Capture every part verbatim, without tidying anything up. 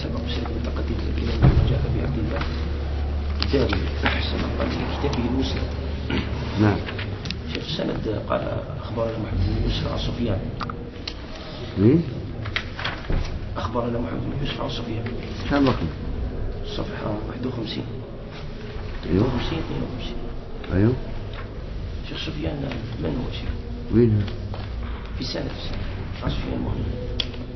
سبق سيد المتقدم الكلام جاء بعبد الله كتاب أحسن كتابه المسلم. نعم. شيخ السند قال أخبرنا محمد بن يوسف عن سفيان. مين؟ أخبرنا محمد بن يوسف عن سفيان. كم رقم؟ صفحة واحد وخمسين. أيوه. خمسين اثنين وخمسين. أيوه. شيخ سفيان من هو شيخ؟ مين؟ في سنة في سنة. عن سفيان مهم.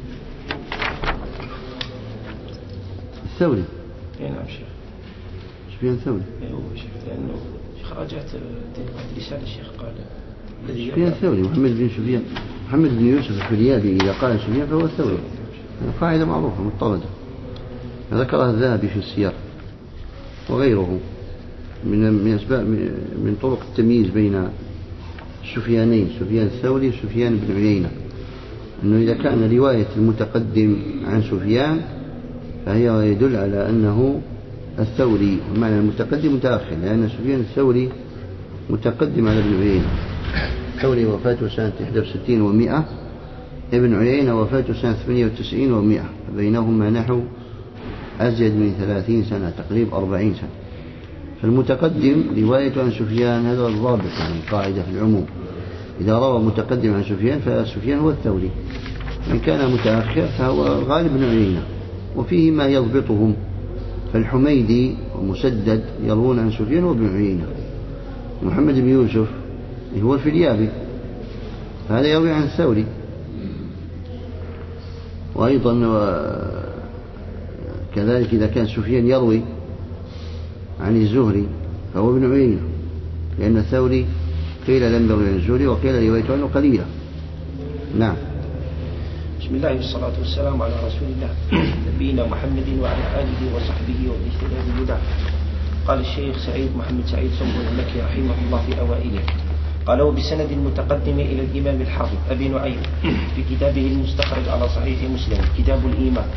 الثوري. اي نعم شيخ. سفيان الثوري. اي هو شيخ لأنه شيخ راجعت رسالة الشيخ قال سفيان الثوري محمد بن سفيان محمد بن يوسف الفريابي إذا قال سفيان فهو الثوري. قاعدة معروفة مضطردة ذكرها الذهبي في السير وغيره من من أسباب من طرق التمييز بين السفيانين سفيان الثوري وسفيان بن عيينة أنه إذا كان رواية المتقدم عن سفيان فهي يدل على أنه الثوري ومعنى المتقدم متأخر لأن سفيان الثوري متقدم على ابن عيينة. الثوري وفاته سنة إحدى وستين ومئة ابن عيينة وفاته سنة ثمانية وتسعين ومئة بينهما نحو أزيد من ثلاثين سنة تقريبا أربعين سنة. فالمتقدم رواية عن سفيان هذا الضابط يعني قاعدة في العموم إذا روى متقدم عن سفيان فسفيان هو الثوري من كان متأخر فهو غالب بن عيينة وفيه ما يضبطهم فالحميدي ومسدد يروون عن سفيان وابن عيينة. محمد بن يوسف هو الفريابي هذا يروي عن الثوري وأيضا كذلك إذا كان سفيان يروي عن الزهري فهو ابن عيينة لأن الثوري قيل لم يروي عن الزهري وقيل روايته عنه قليلة. نعم. بسم الله والصلاة والسلام على رسول الله نبينا محمد وعلى آله وصحبه والاهتداء بهداه. قال الشيخ سعيد محمد سعيد سنبل المكي رحمه الله في أوائله قال وبسند المتقدم إلى الإمام الحافظ أبي نعيم في كتابه المستخرج على صحيح مسلم كتاب الإيمان.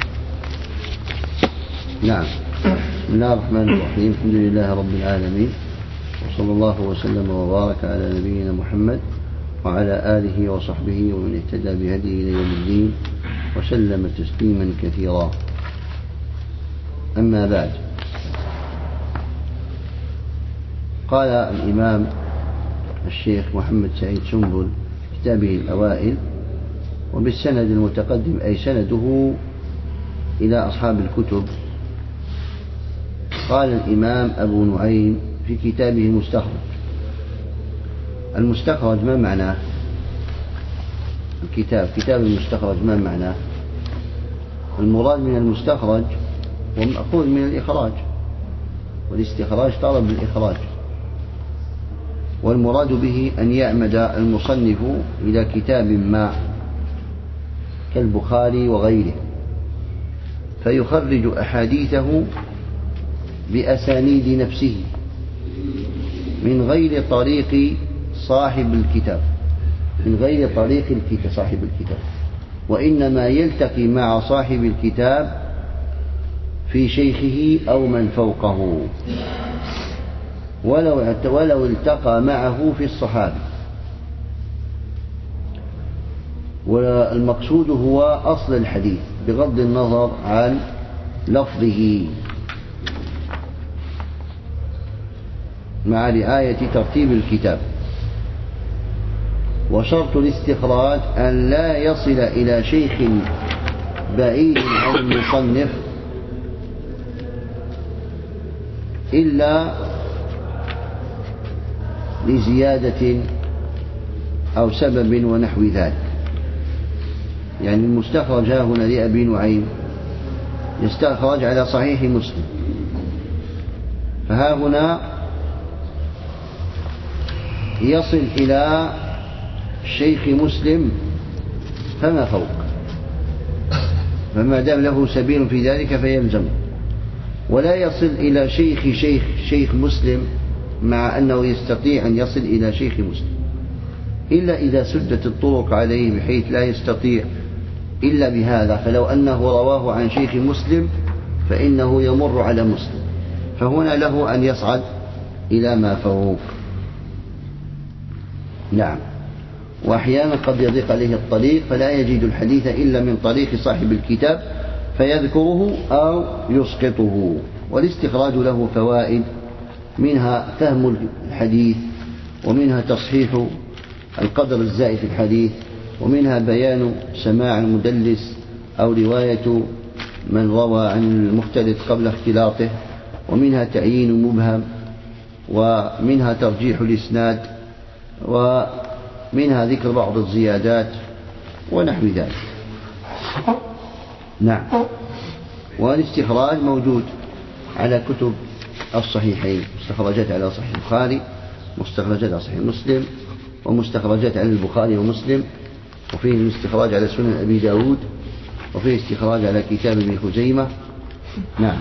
نعم. بسم الله الرحمن الرحيم الحمد لله رب العالمين وصلى الله وسلم وبارك على نبينا محمد وعلى آله وصحبه ومن اهتدى بهديه إلى يوم الدين وسلم تسليما كثيرا. أما بعد قال الإمام الشيخ محمد سعيد سنبل في كتابه الأوائل وبالسند المتقدم أي سنده إلى أصحاب الكتب. قال الإمام أبو نعيم في كتابه المستخرج. المستخرج ما معناه؟ الكتاب كتاب المستخرج ما معناه؟ المراد من المستخرج ومأخوذ من الإخراج والاستخراج طلب الإخراج والمراد به أن يعمد المصنف إلى كتاب ما كالبخاري وغيره فيخرج أحاديثه بأسانيد نفسه من غير طريق صاحب الكتاب من غير طريق الكتاب صاحب الكتاب وإنما يلتقي مع صاحب الكتاب في شيخه أو من فوقه ولو ولو التقى معه في الصحابة. والمقصود هو أصل الحديث بغض النظر عن لفظه مع رعاية ترتيب الكتاب. وشرط الاستخراج أن لا يصل إلى شيخ بعيد عن المصنف إلا لزيادة أو سبب ونحو ذلك. يعني المستخرج هنا لأبي نعيم يستخرج على صحيح مسلم فها هنا يصل إلى شيخ مسلم فما فوق فما دام له سبيل في ذلك فيلزم ولا يصل إلى شيخ شيخ شيخ مسلم مع أنه يستطيع أن يصل إلى شيخ مسلم إلا إذا سدت الطرق عليه بحيث لا يستطيع إلا بهذا. فلو أنه رواه عن شيخ مسلم فإنه يمر على مسلم فهنا له أن يصعد إلى ما فوق. نعم. وأحيانا قد يضيق عليه الطريق فلا يجد الحديث إلا من طريق صاحب الكتاب فيذكره أو يسقطه. والاستخراج له فوائد، منها فهم الحديث، ومنها تصحيح القدر الزائد في الحديث، ومنها بيان سماع المدلس أو رواية من روى عن المختلط قبل اختلاطه، ومنها تعيين مبهم، ومنها ترجيح الإسناد، ومنها ذكر بعض الزيادات ونحو ذلك. نعم. والاستخراج موجود على كتب الصحيحين، مستخرجات على صحيح البخاري، مستخرجات على صحيح مسلم، ومستخرجات على البخاري ومسلم، وفيه الاستخراج على سنن أبي داود، وفيه استخراج على كتاب ابن خزيمة. نعم.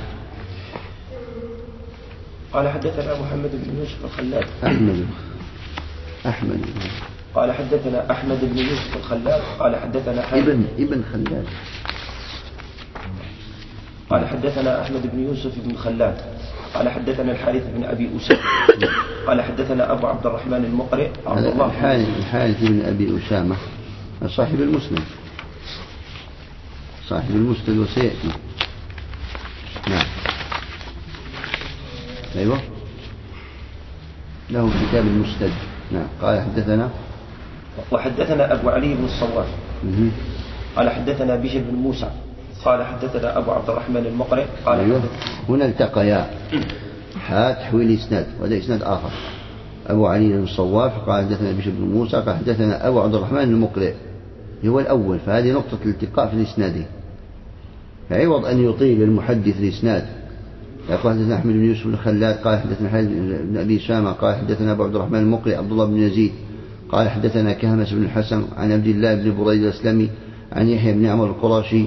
قال حدثنا محمد بن يوسف الخلاد. أحمد أحمد قال حدثنا أحمد بن يوسف الخلاد قال حدثنا ابن ابن خلاد قال حدثنا أحمد بن يوسف بن خلاد قال حدثنا الحارث بن أبي أسامة قال حدثنا أبو عبد الرحمن المقرئ عبد الله الحارث الحارث بن أبي أسامة صاحب المسند صاحب المسند وسيأتي. نعم. أيوة له كتاب المسند. نعم. قال حدثنا وحدثنا أبو علي بن الصواف قال حدثنا بشر بن موسى قال حدثنا أبو عبد الرحمن المقرئ قال أيوة. هنا التقيا حا تحويل إسناد، وهذا إسناد آخر. أبو علي بن الصواف قال حدثنا بشر بن موسى قال حدثنا أبو عبد الرحمن المقرئ، هو الأول، فهذه نقطة الالتقاء في الإسناد. فعوض أن يطيل المحدث الإسناد يقول حدثنا أحمد بن يوسف بن خلاد قال حدثنا حارث بن أبي أسامة قال حدثنا أبو عبد الرحمن المقرئ عبد الله بن يزيد قال حدثنا كهمس بن الحسن عن عبد الله بن بريد الأسلمي عن يحيى بن عمر القرشي،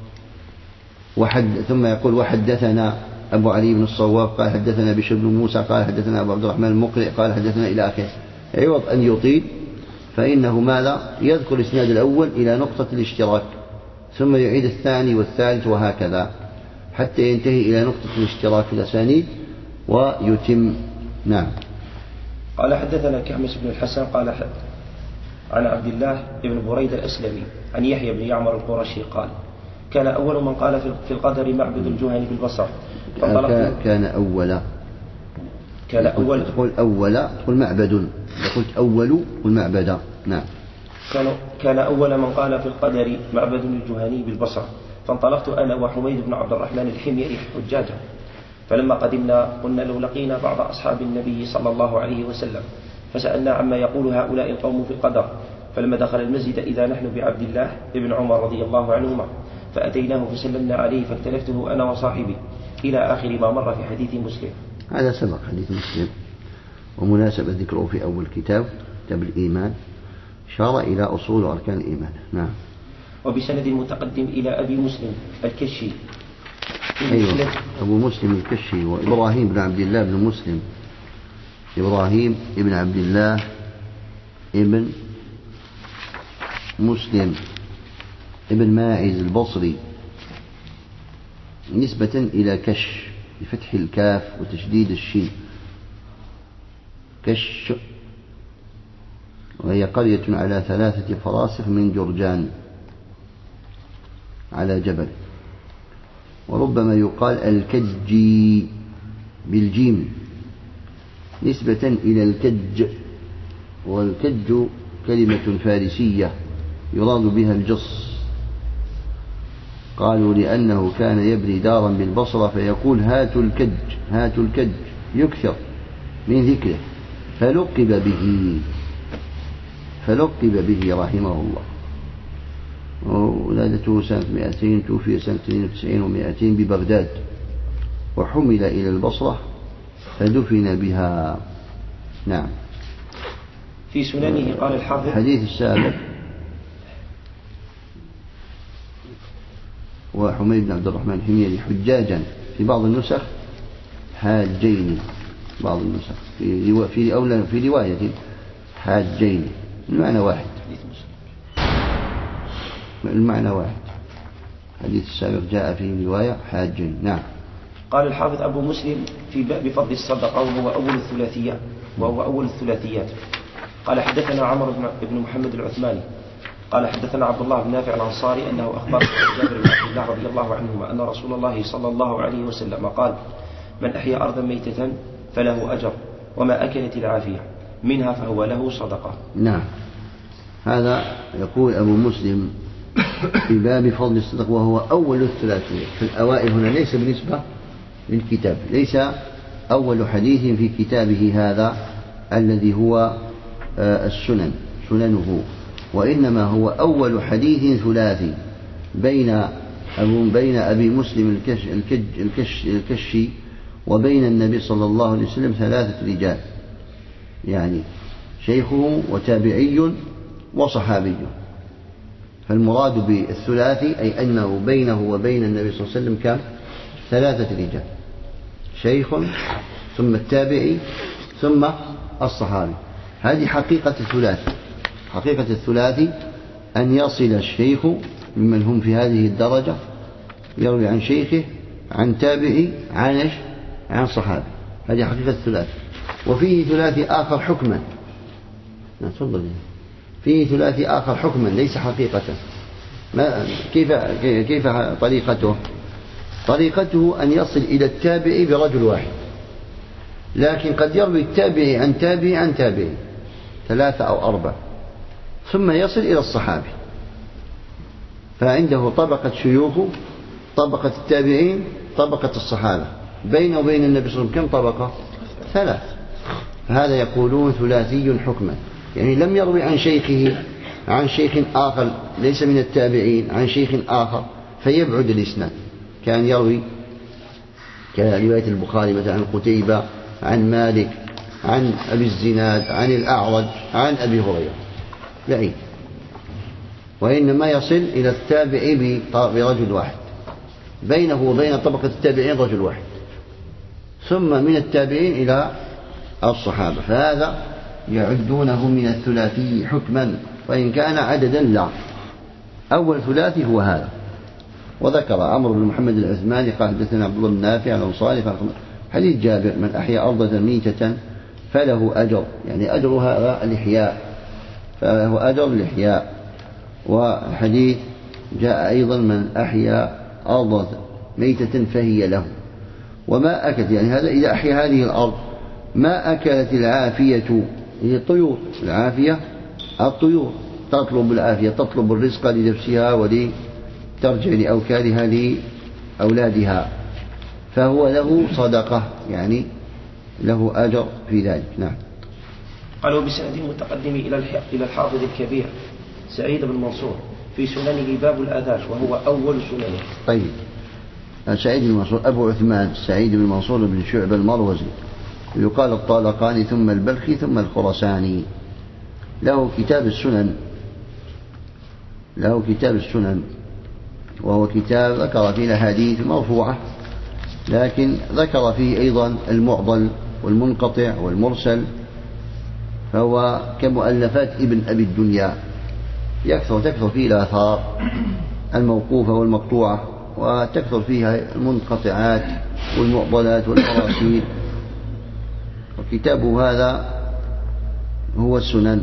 وحد ثم يقول وحدثنا أبو علي بن الصواف قال حدثنا بشر بن موسى قال حدثنا أبو عبد الرحمن المقرئ قال حدثنا إلى آخره. عوض أن يطيل فإنه ماذا يذكر الإسناد الأول إلى نقطة الاشتراك، ثم يعيد الثاني والثالث وهكذا حتى ينتهي إلى نقطة الاشتراك في الأسانيد ويتم. نعم. قال حدثنا كهمس بن الحسن قال عن عبد الله بن بريد الأسلمي عن يحيى بن يعمر القرشي قال كان أول من قال في القدر معبد الجهني بالبصر. كان أول كان أول تقول أول تقول معبد، قلت أول قل معبد. نعم. كان كان أول من قال في القدر معبد الجهني بالبصر، فانطلقت أنا وحميد بن عبد الرحمن الحميري حجاجا، فلما قدمنا قلنا لو لقينا بعض أصحاب النبي صلى الله عليه وسلم فسألنا عما يقول هؤلاء القوم في القدر، فلما دخل المسجد إذا نحن بعبد الله ابن عمر رضي الله عنهما، فأتيناه فسلمنا عليه فاختلفته أنا وصاحبي إلى آخر ما مر في حديث مسلم. هذا سبق حديث مسلم، ومناسبة ذكره في أول كتاب كتاب الإيمان شار إلى أصول وأركان الإيمان. نعم. وبسند متقدم إلى أبي مسلم الكشي. أيوة. أبو مسلم الكشي وإبراهيم بن عبد الله بن مسلم، إبراهيم بن عبد الله ابن مسلم ابن ماعز البصري، نسبة إلى كش بفتح الكاف وتشديد الشين، كش، وهي قرية على ثلاثة فراسخ من جرجان على جبل. وربما يقال الكجي بالجيم نسبة إلى الكج، والكج كلمة فارسية يراد بها الجص. قالوا لأنه كان يبني دارا بالبصرة فيقول هاتوا الكج هاتوا الكج يكثر من ذكره، فلقب به فلقب به رحمه الله. ولادته سنة مئتين، توفي سنة اثنين وتسعين ومئتين ببغداد، وحمل إلى البصرة فدفن بها. نعم. في سننه قال الحافظ الحديث السابق وحميد بن عبد الرحمن الحميري حجاجا في بعض النسخ حاجين، بعض النسخ في روا... في أولى في رواية حاجين، المعنى واحد، المعنى واحد. حديث السابق جاء في رواية حاجين. نعم. قال الحافظ أبو مسلم في باب فضل الصدقة وهو أول الثلاثيات وهو أول الثلاثيات. قال حدثنا عمرو بن محمد العثماني قال حدثنا عبد الله بن نافع الأنصاري أنه أخبر جابر بن عبد الله رضي الله عنهما أن رسول الله صلى الله عليه وسلم قال: من أحيا أرضا ميتة فله أجر وما أكلت العافية منها فهو له صدقة. نعم. هذا يقول أبو مسلم في باب فضل الصدق وهو أول الثلاثية في الأوائل هنا، ليس بالنسبة للكتاب، ليس أول حديث في كتابه هذا الذي هو السنن سننه، وإنما هو أول حديث ثلاثي بين بين أبي مسلم الكش الكش الكشي وبين النبي صلى الله عليه وسلم ثلاثة رجال، يعني شيخه وتابعي وصحابي. فالمراد بالثلاثي أي أنه بينه وبين النبي صلى الله عليه وسلم كم؟ ثلاثة رجال، شيخ ثم التابعي ثم الصحابي. هذه حقيقة الثلاثي. حقيقة الثلاثي أن يصل الشيخ ممن هم في هذه الدرجة يروي عن شيخه عن تابعي عن عن صحابي. هذه حقيقة الثلاثي. وفيه ثلاثي آخر حكما، تفضل. فيه ثلاثي آخر حكما ليس حقيقة. ما كيف كيف طريقته؟ طريقته أن يصل إلى التابعي برجل واحد، لكن قد يروي التابعي عن تابعي عن تابعي ثلاثة أو أربعة ثم يصل إلى الصحابي، فعنده طبقة شيوخه، طبقة التابعين، طبقة الصحابة، بينه وبين النبي صلى الله عليه وسلم كم طبقة؟ ثلاث. فهذا يقولون ثلاثي حكما، يعني لم يروي عن شيخه عن شيخ آخر ليس من التابعين عن شيخ آخر فيبعد الإسناد، كان يروي كرواية البخاري مثلا عن قتيبة عن مالك عن أبي الزناد عن الأعرج عن أبي هريرة، بعيد. وإنما يصل إلى التابعي برجل واحد، بينه وبين طبقة التابعين رجل واحد، ثم من التابعين إلى الصحابة، فهذا يعدونه من الثلاثي حكما، وإن كان عددا لا. أول ثلاثي هو هذا. وذكر عمرو بن محمد العثماني قال حدثنا عبد الله بن نافع الأنصاري قال حديث جابر: من أحيا أرضا ميتة فله أجر، يعني أجر هذا الإحياء، فله أجر الإحياء. وحديث جاء أيضا: من أحيا أرضا ميتة فهي له وما أكلت، يعني هذا إذا أحيا هذه الأرض ما أكلت العافية، هي الطيور، العافية الطيور تطلب العافية، تطلب الرزق لنفسها ولترجع لأوكالها لأولادها، فهو له صدقة، يعني له أجر في ذلك. نعم. قالوا بسند متقدم إلى الحافظ الكبير سعيد بن منصور في سننه باب الأذان وهو أول سننه. طيب. سعيد بن منصور أبو عثمان سعيد بن منصور بن شعبة المروزي، يقال الطالقاني ثم البلخي ثم الخرساني. له كتاب السنن له كتاب السنن وهو كتاب ذكر فيه الأحاديث مرفوعة، لكن ذكر فيه أيضا المعضل والمنقطع والمرسل، فهو كمؤلفات ابن أبي الدنيا، يكثر تكثر فيه الآثار الموقوفة والمقطوعة، وتكثر فيها المنقطعات والمعضلات والمراسيل. وكتابه هذا هو السنن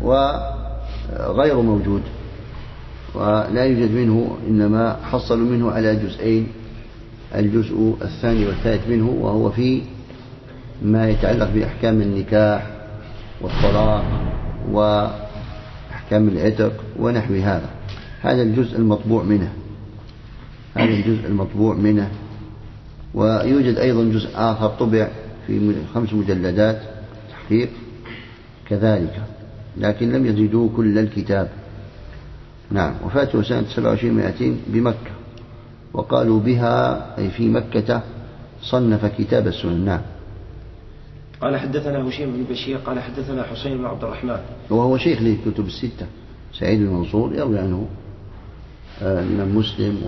وغير موجود، ولا يوجد منه، إنما حصلوا منه على جزئين، الجزء الثاني والثالث منه وهو في ما يتعلق بأحكام النكاح والطلاق وأحكام العتق ونحو هذا. هذا الجزء المطبوع منه هذا الجزء المطبوع منه ويوجد أيضا جزء آخر طبع في خمس مجلدات تحقيق كذلك، لكن لم يزيدوا كل الكتاب. نعم. وفاته سنة سبعة وعشرين ومائتين بمكة، وقالوا بها أي في مكة صنف كتاب السنن. نعم. قال حدثنا هشيم بن بشير قال حدثنا حسين بن عبد الرحمن وهو شيخ للكتب الستة، سعيد بن منصور يروي عنه الإمام مسلم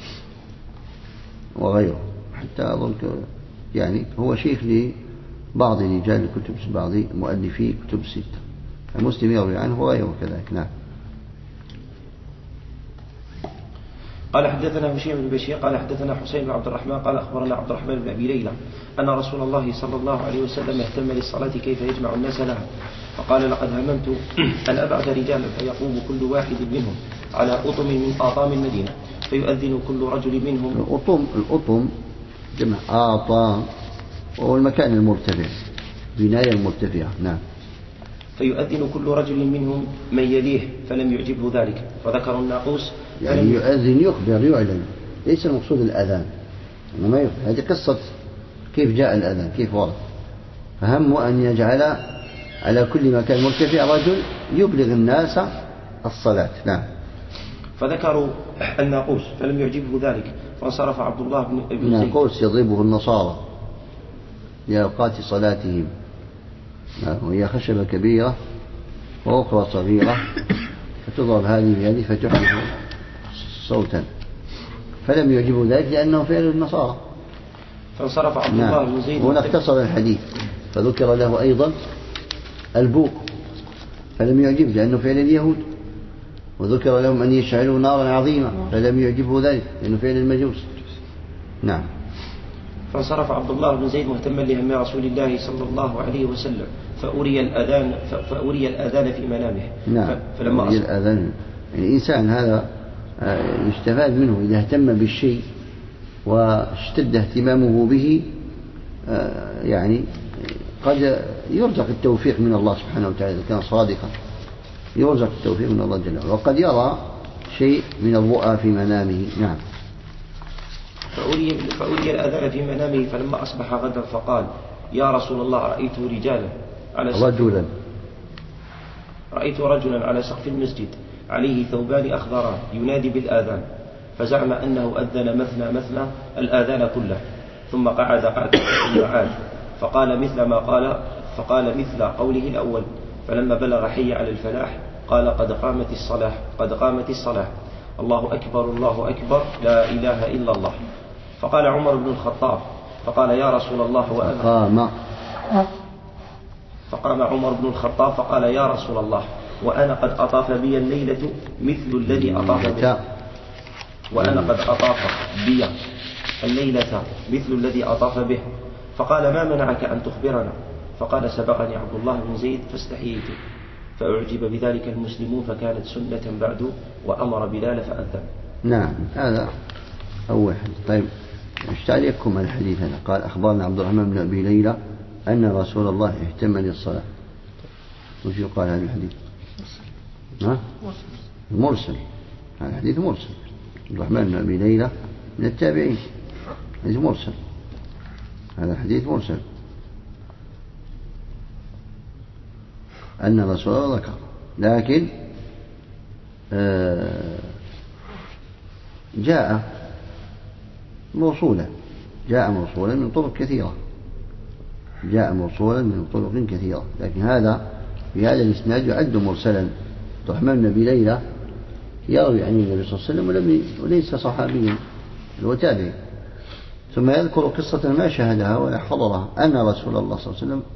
وغيره، حتى أظن يعني هو شيخ لبعض رجال الكتب، بعض مؤلفي كتب الستة، مسلم يروي عنه وغيره كذلك. نعم. قال حدثنا هشيم بن بشير قال حدثنا حسين بن عبد الرحمن قال أخبرنا عبد الرحمن بن أبي ليلى أن رسول الله صلى الله عليه وسلم اهتم للصلاة كيف يجمع الناس لها، فقال لقد هممت أن أبعث رجالا فيقوم كل واحد منهم على أطم من آطام المدينة فيؤذن كل رجل منهم. الأطم الأطم جمع آطام وهو المكان المرتفع، بناية المرتفعة. نعم. فيؤذن كل رجل منهم من يليه فلم يعجبه ذلك، وذكر الناقوس يعني يؤذن يخبر يعلن، ليس المقصود الأذان، إنما يخبر. هذه قصة كيف جاء الأذان كيف ورد، فهم أن يجعل على كل مكان مرتفع رجل يبلغ الناس الصلاة. نعم. فذكروا الناقوس فلم يعجبه ذلك، فانصرف عبد الله بن زيد. الناقوس يضربه النصارى لأوقات صلاتهم، وهي خشبة كبيرة وأخرى صغيرة، فتضرب هذه بهذه فتحدث صوتا، فلم يعجبه ذلك لأنه فعل النصارى. فانصرف عبد الله بن زيد. هنا اختصر الحديث فذكر له أيضا البوق فلم يعجبه لأنه فعل اليهود، وذكر لهم أن يشعلوا نارا عظيمة فلم يعجبه ذلك لأنه فعل المجوس. نعم. فانصرف عبد الله بن زيد مهتما لهم رسول الله صلى الله عليه وسلم فأري الأذان فأري الأذان في منامه. نعم. فلما أري الأذان، يعني الإنسان هذا يستفاد منه إذا اهتم بالشيء واشتد اهتمامه به، يعني قد يرزق التوفيق من الله سبحانه وتعالى إذا كان صادقا، يرزق التوفيق من الله جل وعلا، وقد يرى شيء من الرؤى في منامه. نعم. فأري, فأري الأذان في منامه فلما أصبح غدا فقال يا رسول الله رأيت رجالا على سقف رجلا رأيت رجلا على سقف المسجد عليه ثوبان أخضران ينادي بالآذان، فزعم أنه أذن مثنى مثنى الآذان كله، ثم قعد قعدة ثم عاد فقال مثل ما قال فقال مثل قوله الأول، فلما بلغ حي على الفلاح قال قد قامت الصلاة قد قامت الصلاة الله أكبر الله أكبر لا إله إلا الله. فقال عمر بن الخطاب فقال يا رسول الله وأنا قام فقام عمر بن الخطاب فقال يا رسول الله وأنا قد أطاف بي الليلة مثل الذي أطاف به وأنا قد أطاف بي الليلة مثل الذي أطاف به. فقال ما منعك أن تخبرنا؟ فقال سبقني عبد الله بن زيد فاستحييت، فأعجب بذلك المسلمون فكانت سنة بعد وأمر بلال فأذن. نعم. هذا أول حديث. طيب ايش تعليقكم على الحديث هذا؟ قال أخبرنا عبد الرحمن بن أبي ليلى أن رسول الله اهتم للصلاة. وش يقال هذا الحديث؟ ها؟ مرسل. هذا الحديث مرسل. عبد الرحمن بن أبي ليلى من التابعين، حديث مرسل. هذا الحديث مرسل. أن رسول الله ذكر، لكن جاء موصولا جاء موصولا من طرق كثيرة جاء موصولا من طرق كثيرة لكن هذا في هذا الإسناد يعد مرسلا. عبد الرحمن بن أبي ليلى يروي عن النبي صلى الله عليه وسلم ولم وليس صحابيا، هو تابعي، ثم يذكر قصة ما شاهدها ولا حضرها أن رسول الله صلى الله عليه وسلم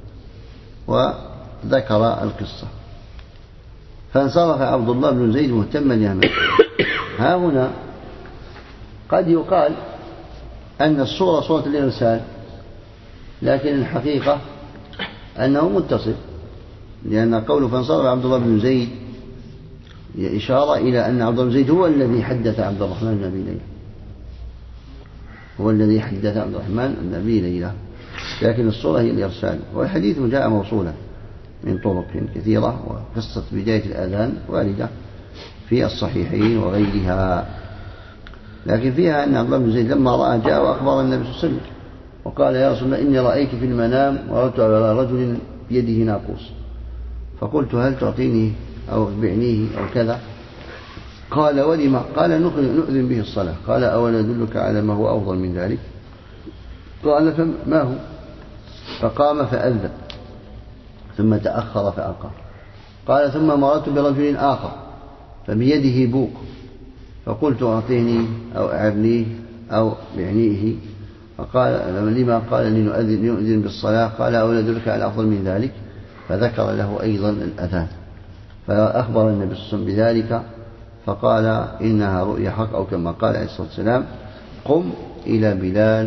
وذكر القصة. فانصرف عبد الله بن زيد مهتما لأمره. ها هنا قد يقال أن الصورة صورة الإرسال، لكن الحقيقة أنه متصل، لأن قوله فانصرف عبد الله بن زيد إشارة إلى أن عبد الله بن زيد هو الذي حدث عبد الرحمن بن أبي ليلى هو الذي حدث عبد الرحمن بن أبي ليلى لكن الصورة هي الإرسال. والحديث جاء موصولا من طرق كثيرة، وقصة بداية الأذان واردة في الصحيحين وغيرها، لكن فيها أن عبد الله بن زيد لما رأى جاء وأخبر النبي صلى الله عليه وسلم وقال يا رسول الله إني رأيت في المنام ورأيت على رجل بيده ناقوس، فقلت هل تعطيني أو بعنيه أو كذا؟ قال ولما؟ قال نؤذن به الصلاة. قال أولا أدلك على ما هو أفضل من ذلك؟ قال فما هو؟ فقام فأذن ثم تأخر فأقام. قال ثم مررت برجل آخر فبيده بوق، فقلت أعطيني أو أعرنيه أو بعنيه، فقال لما؟ قال لنؤذن يؤذن بالصلاة. قال أولا أدلك على أفضل من ذلك؟ فذكر له أيضا الأذان، فأخبر النبي صلى الله عليه وسلم بذلك فقال إنها رؤيا حق، أو كما قال عليه الصلاة والسلام: قم إلى بلال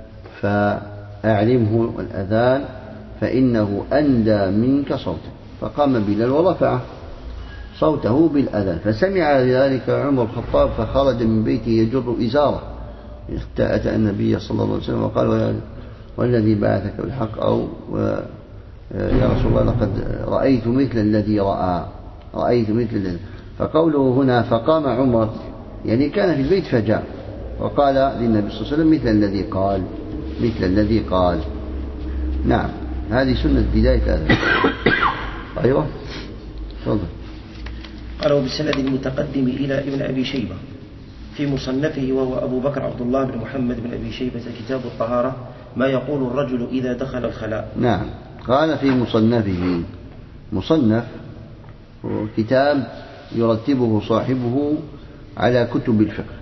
فأعلمه الأذان فإنه أندى منك صوتا. فقام بلال ورفع صوته بالأذان، فسمع ذلك عمر الخطاب فخرج من بيته يجر إزاره حتى أتى النبي صلى الله عليه وسلم وقال: والذي بعثك بالحق، أو يا رسول الله لقد رأيت مثل الذي رأى رأيت مثل الذي. فقوله هنا فقام عمر يعني كان في البيت فجاء وقال للنبي صلى الله عليه وسلم مثل الذي قال مثل الذي قال نعم، هذه سنة بداية هذا. أيوة تفضل. قالوا بالسند المتقدم إلى ابن أبي شيبة في مصنفه، وهو أبو بكر عبد الله بن محمد بن أبي شيبة، كتاب الطهارة، ما يقول الرجل إذا دخل الخلاء. نعم، قال في مصنفه. مصنف كتاب يرتبه صاحبه على كتب الفقه: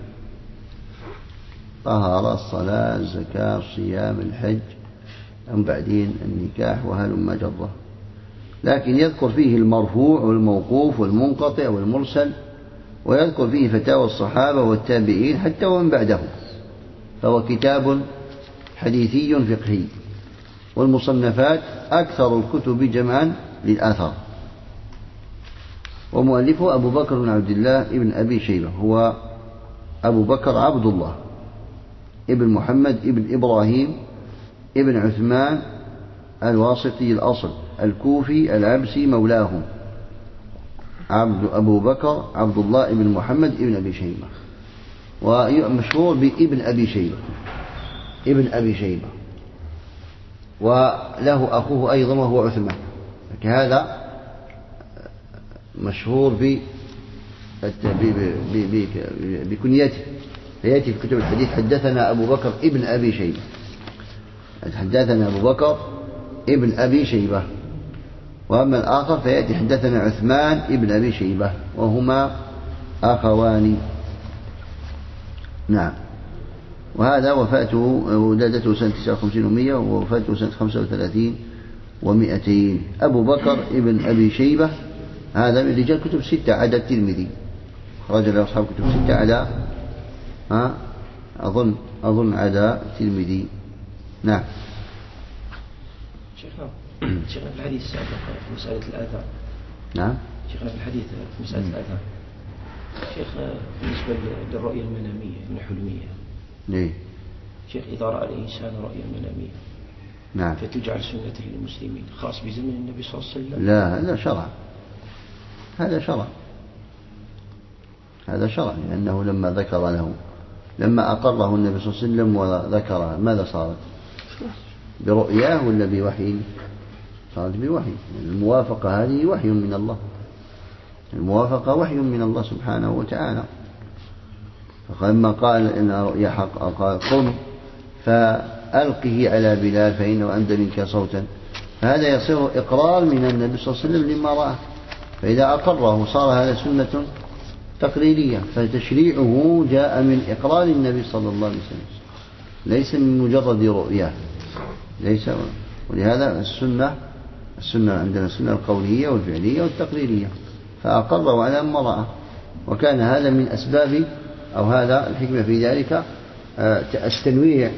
طهارة، الصلاة، الزكاة، الصيام، الحج، أم بعدين النكاح وهلم جرة، لكن يذكر فيه المرفوع والموقوف والمنقطع والمرسل، ويذكر فيه فتاوى الصحابة والتابعين حتى ومن بعدهم، فهو كتاب حديثي فقهي. والمصنفات أكثر الكتب جمعا للآثار. ومؤلفه أبو بكر بن عبد الله ابن أبي شيبة، هو أبو بكر عبد الله ابن محمد ابن إبراهيم ابن عثمان الواسطي الأصل الكوفي العبسي مولاهم، عبد أبو بكر عبد الله ابن محمد ابن أبي شيبة، ومشهور بابن أبي شيبة ابن أبي شيبة، وله أخوه أيضا وهو عثمان، كهذا مشهور بكنيته. فيأتي في كتب الحديث: حدثنا أبو بكر ابن أبي شيبة، حدثنا أبو بكر ابن أبي شيبة. وأما الآخر فيأتي: حدثنا عثمان ابن أبي شيبة، وهما أخوان. نعم. وهذا وفاته ولادته سنة تسعة وخمسين ومئة، ووفاته سنة خمسة وثلاثين ومئتين. أبو بكر ابن أبي شيبة هذا من رجال كتب ستة عدا الترمذي، خرج له أصحاب كتب ستة عدا ها أظن أظن عدا الترمذي. نعم. شيخنا شيخنا في الحديث السابق في مسألة الآثار. نعم. شيخنا في الحديث في مسألة الآثار. شيخ بالنسبة للرؤية المنامية من حلمية. ليه؟ شيخ إذا رأى الإنسان رؤيا منامية. نعم. فتجعل سنة للمسلمين خاص بزمن النبي صلى الله عليه وسلم. لا، هذا شرع. هذا شرع. هذا شرع، لأنه لما ذكر له لما أقره النبي صلى الله عليه وسلم وذكرها ماذا صارت؟ برؤياه ولا بوحي؟ صارت بوحي. الموافقة هذه وحي من الله، الموافقة وحي من الله سبحانه وتعالى. فلما قال إن رؤيا حق قال: قم فألقه على بلال فإنه أندى منك صوتا، فهذا يصير إقرار من النبي صلى الله عليه وسلم لما رأى. فإذا أقره صار هذا سنة تقريرية، فتشريعه جاء من إقرار النبي صلى الله عليه وسلم، ليس من مجرد رؤياه، ليس. ولهذا السنة السنة عندنا السنة القولية والفعلية والتقريرية، فأقره على ما رأى. وكان هذا من أسباب أو هذا الحكمة في ذلك التنويع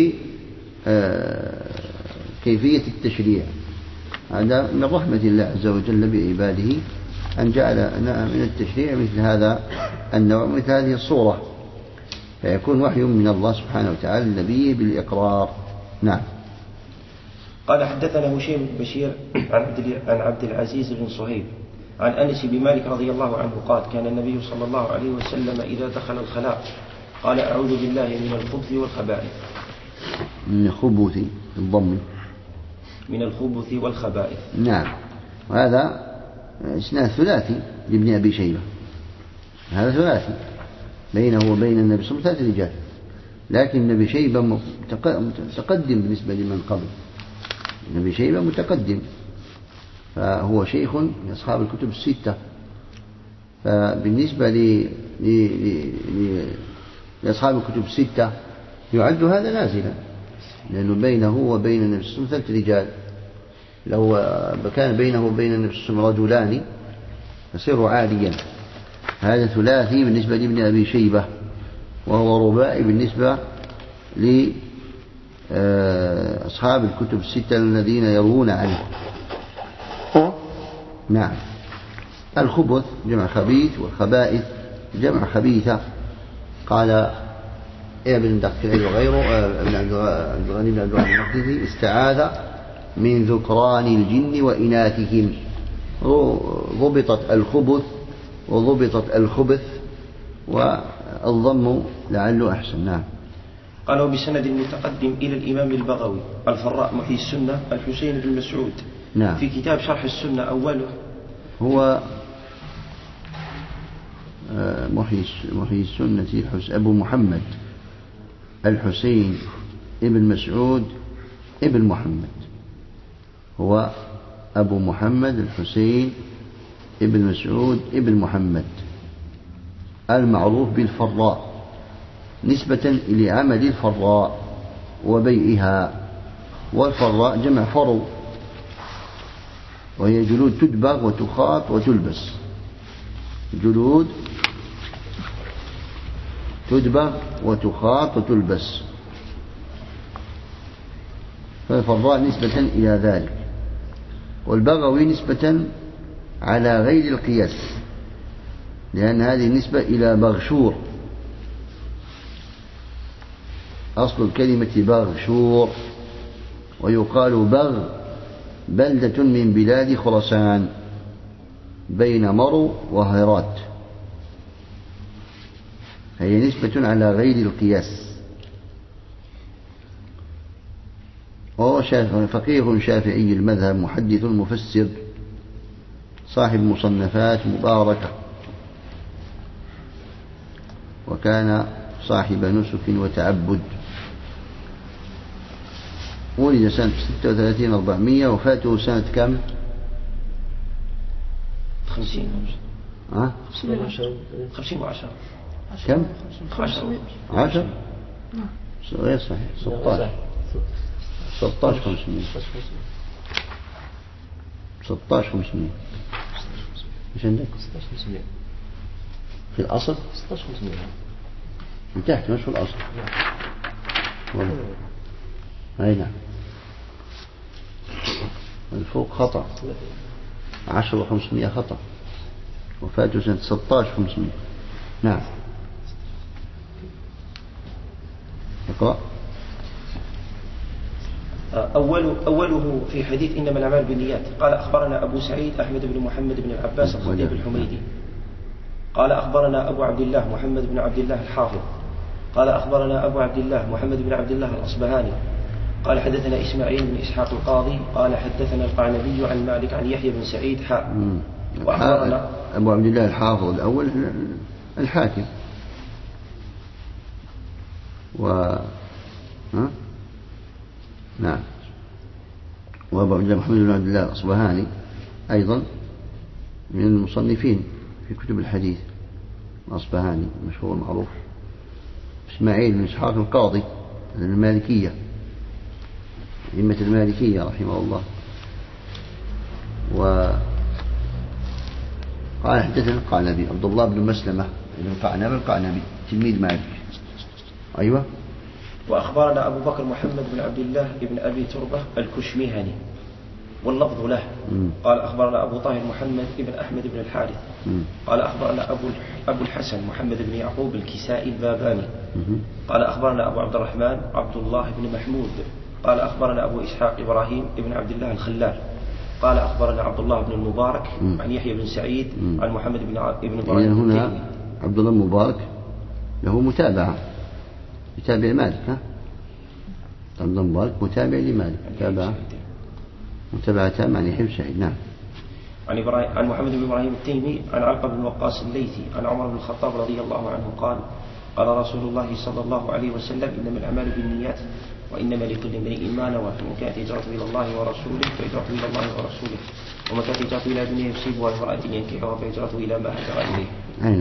لكيفية التشريع. هذا من رحمة الله عز وجل بعباده أن جعل من التشريع مثل هذا النوع، مثل هذه الصورة، فيكون وحي من الله سبحانه وتعالى النبي بالإقرار. نعم. قال: حدثنا هشيم بن بشير عن عبد العزيز بن صهيب عن أنس بن مالك رضي الله عنه قال: كان النبي صلى الله عليه وسلم إذا دخل الخلاء قال: أعوذ بالله من الخبث والخبائث. من الخبث الضم من الخبث والخبائث. نعم. وهذا إسناد ثلاثي لابن أبي شيبة، هذا ثلاثي بينه وبين النبي صلى الله عليه وسلم رجال، لكن النبي شيبة متقدم بالنسبة لمن قبل. النبي شيبة متقدم، فهو شيخ لأصحاب الكتب الستة. فبالنسبة لأصحاب الكتب الستة يعد هذا نازلا، لأنه بينه وبين النبي صلى الله عليه وسلم ثلاث رجال. لو كان بينه وبين النبي صلى الله عليه وسلم رجلان يصير عاليا، هذا ثلاثي بالنسبة لابن أبي شيبة، وهو رباعي بالنسبة لأصحاب الكتب الستة الذين يروون عنه. نعم. الخبث جمع خبيث، والخبائث جمع خبيثة. قال ابن دقيق وغيره ابن عبد الغني بن عبد الرحمن المقدسي استعاذ من ذكران الجن وإناثهم. ضبطت الخبث وضبطت الخبث، والضم لعله أحسن. نعم. قالوا بسند المتقدم إلى الإمام البغوي الفراء محيي السنة الحسين بن مسعود. نعم. في كتاب شرح السنة أوله هو محيي السنة أبو محمد الحسين ابن مسعود ابن محمد، هو أبو محمد الحسين ابن مسعود ابن محمد المعروف بالفراء نسبة إلى عمل الفراء وبيئها. والفراء جمع فرو، وهي جلود تدبغ وتخاط وتلبس، جلود تدبغ وتخاط وتلبس، فالفراء نسبة إلى ذلك. والبغوي نسبة على غير القياس، لأن هذه النسبة إلى بغشور، أصل الكلمة بغشور، ويقال بغ بلدة من بلاد خراسان بين مرو وهرات، هي نسبة على غير القياس. وهو فقيه شافعي المذهب، محدث مفسر، صاحب مصنفات مباركة، وكان صاحب نسك وتعبد. ولد سنة ستة وثلاثين أربعمائة، وفاته سنة كم؟ خمسين ها؟ خمسين وعشرة. كم؟ عشرة عشر؟ غير صحيح. ستة عشر خمسمائة. ستة عشر خمسمائة. ايش عندك؟ في الأصل ستة عشر خمسمائة من تحت، مش في الأصل. أي نعم. الفوق خطأ، عشر وخمسمائة خطأ، وفاته سنة ستة عشر خمسمائة. نعم. اقرأ. أول أوله في حديث إنما الأعمال بالنيات. قال أخبرنا أبو سعيد أحمد بن محمد بن العباس الخطيب الحميدي قال أخبرنا أبو عبد الله محمد بن عبد الله الحافظ قال أخبرنا أبو عبد الله محمد بن عبد الله الأصبهاني قال حدثنا إسماعيل بن إسحاق القاضي قال حدثنا القعنبي عن مالك عن يحيى بن سعيد حاء. وأخبرنا أبو عبد الله الحافظ الأول الحاكم، و ها؟ نعم. وأبو عبد الله محمد بن عبد الله الأصبهاني أيضا من المصنفين في كتب الحديث، الأصبهاني مشهور معروف. إسماعيل بن إسحاق القاضي المالكية، أئمة المالكية رحمه الله. وقال حدثنا القعنبي عبد الله بن مسلمة بن القعنبي القعنبي تلميذ مالك. أيوة. وأخبرنا أبو بكر محمد بن عبد الله بن أبي تربة الكشميهني واللفظ له. مم. قال أخبرنا أبو طاهر محمد بن أحمد بن الحارث مم. قال أخبرنا أبو أبو الحسن محمد بن يعقوب الكسائي الباباني مم. قال أخبرنا أبو عبد الرحمن عبد الله بن محمود قال أخبرنا أبو إسحاق إبراهيم بن عبد الله الخلال قال أخبرنا عبد الله بن المبارك مم. عن يحيى بن سعيد مم. عن محمد بن ابن إذن إبراهيم هنا التيمي. عبد الله المبارك له متابعة، يتابع مالك. ها؟ عبد الله المبارك متابع لمالك، متابعة متابعة تامة عن يحيى بن سعيد. نعم. عن إبراهيم عن محمد بن إبراهيم التيمي عن علقمة بن وقاص الليثي عن عمر بن الخطاب رضي الله عنه قال قال رسول الله صلى الله عليه وسلم إنما الأعمال بالنيات وإنما لكل امرئ ما نوى، فمن كانت هجرته إلى الله ورسوله فهجرته إلى الله ورسوله، ومن كانت هجرته إلى دنيا يصيبها وامرأة ينكحها فهجرته إلى ما هاجر إليه. أين؟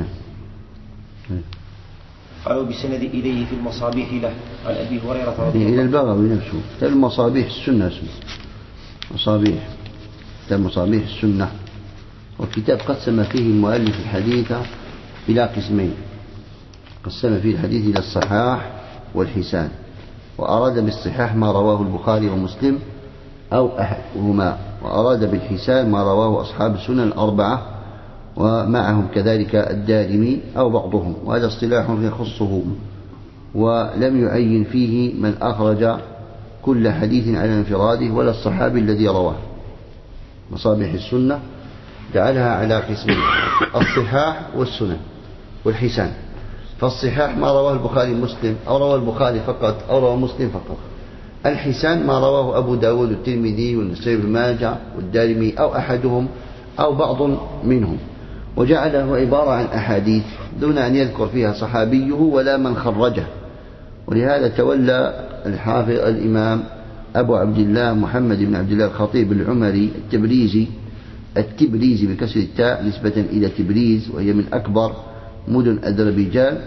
قالوا بسند إليه في المصابيح له عن أبي هريرة رضي الله إلى البغوي نفسه، كتاب المصابيح السنة اسمه مصابيح، كتاب مصابيح السنة. وكتاب قسم فيه المؤلف الحديث إلى قسمين، قسم فيه الحديث إلى الصحاح والحسان، وأراد بالصحاح ما رواه البخاري ومسلم أو أحدهما، وأراد بالحسان ما رواه أصحاب السنن الأربعة ومعهم كذلك الدارمي أو بعضهم، وهذا اصطلاح يخصه، ولم يعين فيه من أخرج كل حديث على انفراده ولا الصحابي الذي رواه. مصابيح السنة جعلها على قسمين: الصحاح والسنن والحسان. فالصحاح ما رواه البخاري مسلم أو رواه البخاري فقط أو رواه مسلم فقط. الحسان ما رواه أبو داود والترمذي والنسائي بن ماجه والدارمي أو أحدهم أو بعض منهم، وجعله عبارة عن أحاديث دون أن يذكر فيها صحابيه ولا من خرجه. ولهذا تولى الحافظ الإمام أبو عبد الله محمد بن عبد الله الخطيب العمري التبريزي التبريزي بكسر التاء نسبة إلى تبريز، وهي من أكبر مدن أذربيجان،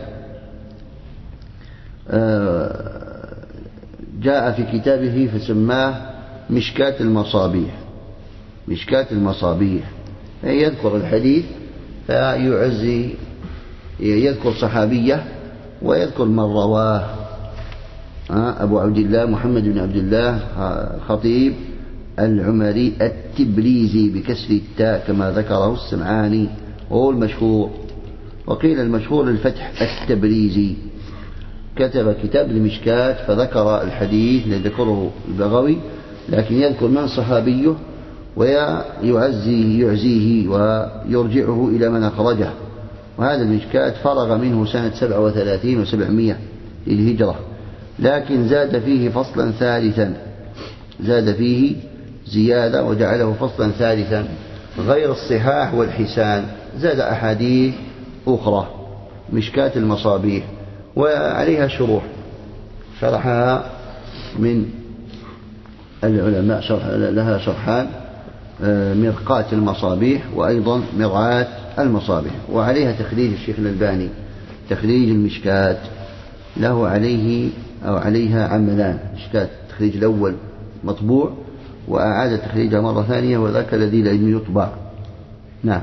جاء في كتابه فسماه مشكاة المصابيح. مشكاة المصابيح يذكر الحديث فيعزي، يذكر صحابيه ويذكر من رواه. أبو عبد الله محمد بن عبد الله خطيب العمري التبريزي بكسر التاء كما ذكره السمعاني، وهو المشهور، وقيل المشهور الفتح التبريزي. كتب كتاب المشكاة فذكر الحديث الذي ذكره البغوي، لكن يذكر من صحابيه ويعزيه يعزيه ويرجعه إلى من أخرجه. وهذا المشكاة فرغ منه سنة سبعة وثلاثين وسبعمائة للهجرة، لكن زاد فيه فصلا ثالثا، زاد فيه زيادة وجعله فصلا ثالثا غير الصحاح والحسان، زاد أحاديث أخرى. مشكاة المصابيح وعليها شروح شرحها من العلماء، شرح لها شرحان: مرقاة المصابيح وأيضا مرعاة المصابيح. وعليها تخريج الشيخ الألباني، تخريج المشكاة له عليه أو عليها عملان: مشكاة التخريج الأول مطبوع وأعاد تخريجها مرة ثانية، وذاك الذي لم يطبع. نعم.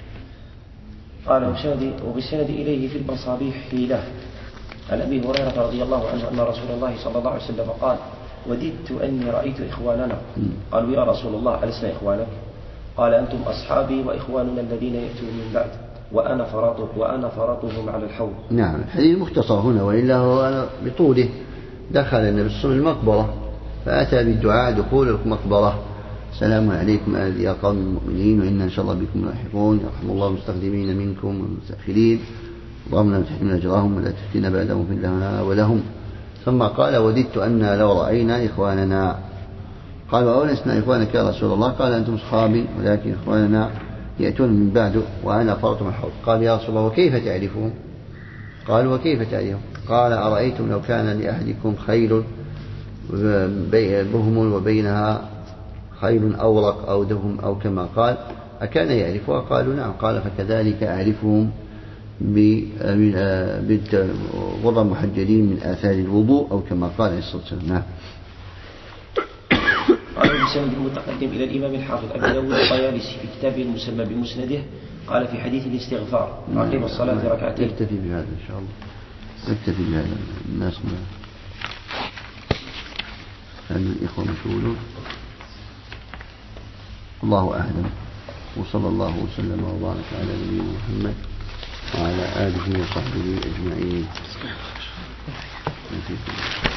قال وبالسند إليه في المصابيح حيلة. عن أبي هريرة رضي الله عنه أن رسول الله صلى الله عليه وسلم قال: وددت أني رأيت إخواننا. قالوا: يا رسول الله ألسنا إخوانك؟ قال: أنتم أصحابي وإخواننا الذين يأتون من بعد، وأنا فرطه وأنا فرطهم على الحوض. نعم. الحديث مختصر هنا، وإلا هو بطوله. دخل النبي صلى الله عليه وسلم المقبرة فأتى بالدعاء دخول المقبرة: السلام عليكم يا قوم المؤمنين وإنا إن شاء الله بكم لاحقون، يرحم الله المستقدمين منكم والمستأخرين، اللهم لا تحرمنا أجرهم ولا تفتنا بعدهم في لنا ولهم. ثم قال: وددت أن لو رأينا إخواننا. قالوا: أولسنا إخوانك يا رسول الله؟ قال: أنتم أصحابي ولكن إخواننا يأتون من بعد وأنا فرطهم الحوض. قال: يا رسول الله وكيف تعرفهم؟ قالوا: وكيف تعرفهم؟ قال: أرأيتم لو كان لأحدكم خيل بهم وبينها خيل أورق أو دهم أو كما قال، أكان يعرفها؟ قالوا: نعم. قال: فكذلك أعرفهم بغر محجلين من آثار الوضوء أو كما قال عليه الصلاة والسلام. نعم. قال بسند المتقدم إلى الإمام الحافظ أبي داود الطيالسي في كتابه المسمى بمسنده، قال في حديث الاستغفار: أقيم الصلاة ركعتين. نكتفي بهذا إن شاء الله، نكتفي بهذا. الناس هل الإخوة مشغولون؟ الله أعلم، وصلى الله وسلم وبارك على نبينا محمد وعلى آله وصحبه أجمعين.